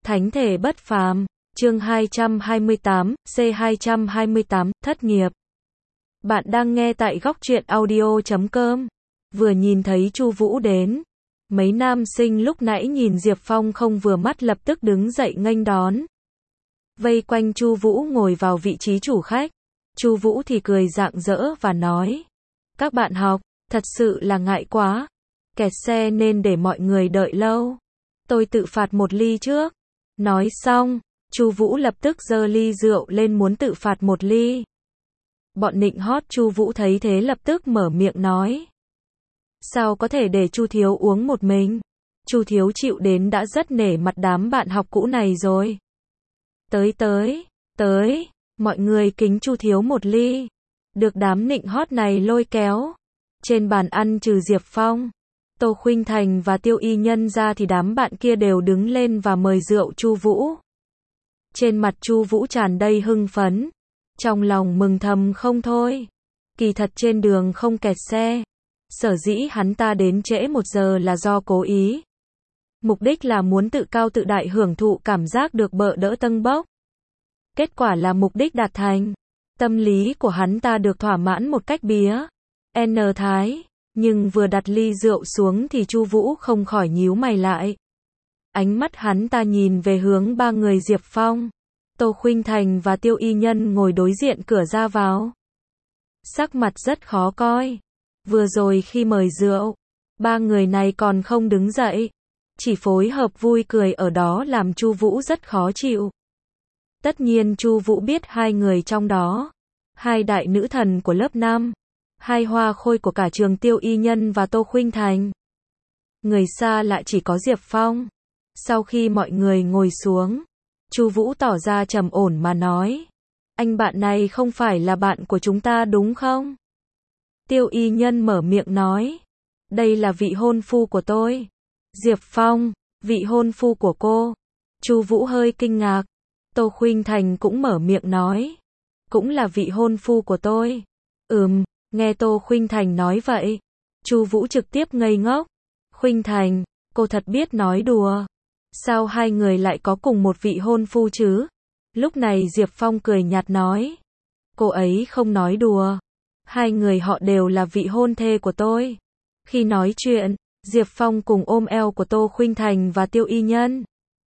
Thánh thể bất phàm, chương 228, C228, thất nghiệp. Bạn đang nghe tại góc truyện audio.com. Vừa nhìn thấy Chu Vũ đến, mấy nam sinh lúc nãy nhìn Diệp Phong không vừa mắt lập tức đứng dậy nghênh đón. Vây quanh Chu Vũ ngồi vào vị trí chủ khách. Chu Vũ thì cười rạng rỡ và nói: "Các bạn học, thật sự là ngại quá. Kẹt xe nên để mọi người đợi lâu. Tôi tự phạt một ly trước." Nói xong, Chu Vũ lập tức giơ ly rượu lên muốn tự phạt một ly. Bọn nịnh hót Chu Vũ thấy thế lập tức mở miệng nói: "Sao có thể để Chu thiếu uống một mình? Chu thiếu chịu đến đã rất nể mặt đám bạn học cũ này rồi. Tới, mọi người kính Chu thiếu một ly." Được đám nịnh hót này lôi kéo. Trên bàn ăn trừ Diệp Phong, Tô Khuynh Thành và Tiêu Y Nhân ra thì đám bạn kia đều đứng lên và mời rượu Chu Vũ. Trên mặt Chu Vũ tràn đầy hưng phấn, trong lòng mừng thầm không thôi. Kỳ thật trên đường không kẹt xe, sở dĩ hắn ta đến trễ 1 giờ là do cố ý. Mục đích là muốn tự cao tự đại hưởng thụ cảm giác được bợ đỡ tâng bốc. Kết quả là mục đích đạt thành. Tâm lý của hắn ta được thỏa mãn một cách bía N thái. Nhưng vừa đặt ly rượu xuống thì Chu Vũ không khỏi nhíu mày lại. Ánh mắt hắn ta nhìn về hướng ba người Diệp Phong, Tô Khuynh Thành và Tiêu Y Nhân ngồi đối diện cửa ra vào. Sắc mặt rất khó coi. Vừa rồi khi mời rượu, ba người này còn không đứng dậy, chỉ phối hợp vui cười ở đó làm Chu Vũ rất khó chịu. Tất nhiên Chu Vũ biết hai người trong đó, hai đại nữ thần của lớp 5, hai hoa khôi của cả trường Tiêu Y Nhân và Tô Khuynh Thành. Người xa lạ chỉ có Diệp Phong. Sau khi mọi người ngồi xuống, Chu Vũ tỏ ra trầm ổn mà nói: "Anh bạn này không phải là bạn của chúng ta đúng không?" Tiêu Y Nhân mở miệng nói: "Đây là vị hôn phu của tôi." Diệp Phong: "Vị hôn phu của cô?" Chu Vũ hơi kinh ngạc. Tô Khuynh Thành cũng mở miệng nói: "Cũng là vị hôn phu của tôi." Nghe Tô Khuynh Thành nói vậy, Chu Vũ trực tiếp ngây ngốc. "Khuynh Thành, cô thật biết nói đùa. Sao hai người lại có cùng một vị hôn phu chứ?" Lúc này Diệp Phong cười nhạt nói: "Cô ấy không nói đùa. Hai người họ đều là vị hôn thê của tôi." Khi nói chuyện, Diệp Phong cùng ôm eo của Tô Khuynh Thành và Tiêu Y Nhân.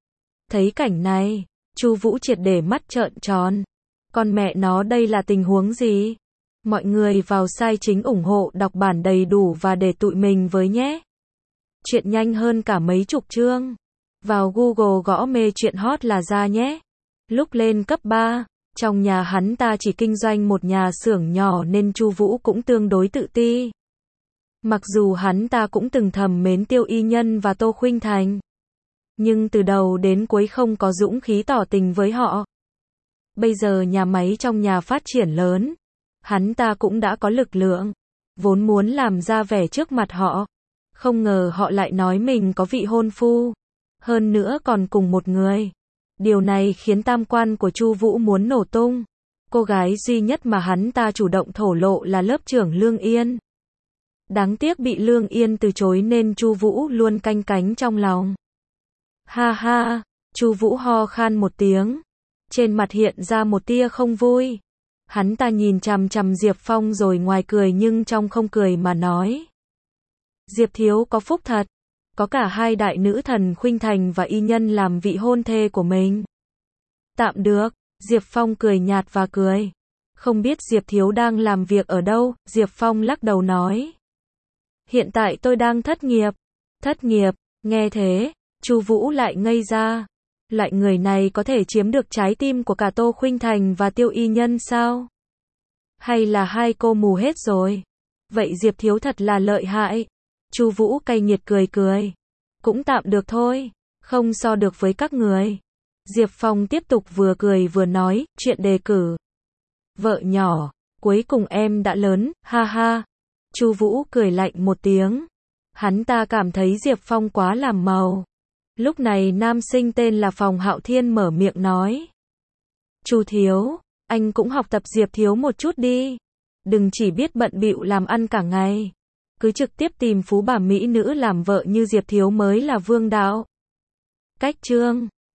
Thấy cảnh này, Chu Vũ triệt để mắt trợn tròn. Con mẹ nó, đây là tình huống gì? Mọi người vào site chính ủng hộ đọc bản đầy đủ và để tụi mình với nhé. Chuyện nhanh hơn cả mấy chục chương. Vào Google gõ mê chuyện hot là ra nhé. Lúc lên cấp 3, trong nhà hắn ta chỉ kinh doanh một nhà xưởng nhỏ nên Chu Vũ cũng tương đối tự ti. Mặc dù hắn ta cũng từng thầm mến Tiêu Y Nhân và Tô Khuynh Thành, nhưng từ đầu đến cuối không có dũng khí tỏ tình với họ. Bây giờ nhà máy trong nhà phát triển lớn, hắn ta cũng đã có lực lượng, vốn muốn làm ra vẻ trước mặt họ. Không ngờ họ lại nói mình có vị hôn phu, hơn nữa còn cùng một người. Điều này khiến tam quan của Chu Vũ muốn nổ tung. Cô gái duy nhất mà hắn ta chủ động thổ lộ là lớp trưởng Lương Yên. Đáng tiếc bị Lương Yên từ chối nên Chu Vũ luôn canh cánh trong lòng. Ha ha, Chu Vũ ho khan một tiếng, trên mặt hiện ra một tia không vui. Hắn ta nhìn chằm chằm Diệp Phong rồi ngoài cười nhưng trong không cười mà nói: "Diệp thiếu có phúc thật, có cả hai đại nữ thần Khuynh Thành và Y Nhân làm vị hôn thê của mình." "Tạm được." Diệp Phong cười nhạt và cười. "Không biết Diệp thiếu đang làm việc ở đâu?" Diệp Phong lắc đầu nói: "Hiện tại tôi đang thất nghiệp." "Thất nghiệp?" Nghe thế, Chu Vũ lại ngây ra. Loại người này có thể chiếm được trái tim của cả Tô Khuynh Thành và Tiêu Y Nhân sao? Hay là hai cô mù hết rồi? Vậy Diệp thiếu thật là lợi hại. Chu Vũ cay nghiệt cười cười. "Cũng tạm được thôi, không so được với các người." Diệp Phong tiếp tục vừa cười vừa nói: "Chuyện đề cử vợ nhỏ, cuối cùng em đã lớn, ha ha." Chu Vũ cười lạnh một tiếng. Hắn ta cảm thấy Diệp Phong quá làm màu. Lúc này nam sinh tên là Phòng Hạo Thiên mở miệng nói: "Chu thiếu, anh cũng học tập Diệp thiếu một chút đi. Đừng chỉ biết bận bịu làm ăn cả ngày. Cứ trực tiếp tìm phú bà mỹ nữ làm vợ như Diệp thiếu mới là vương đạo." Cách chương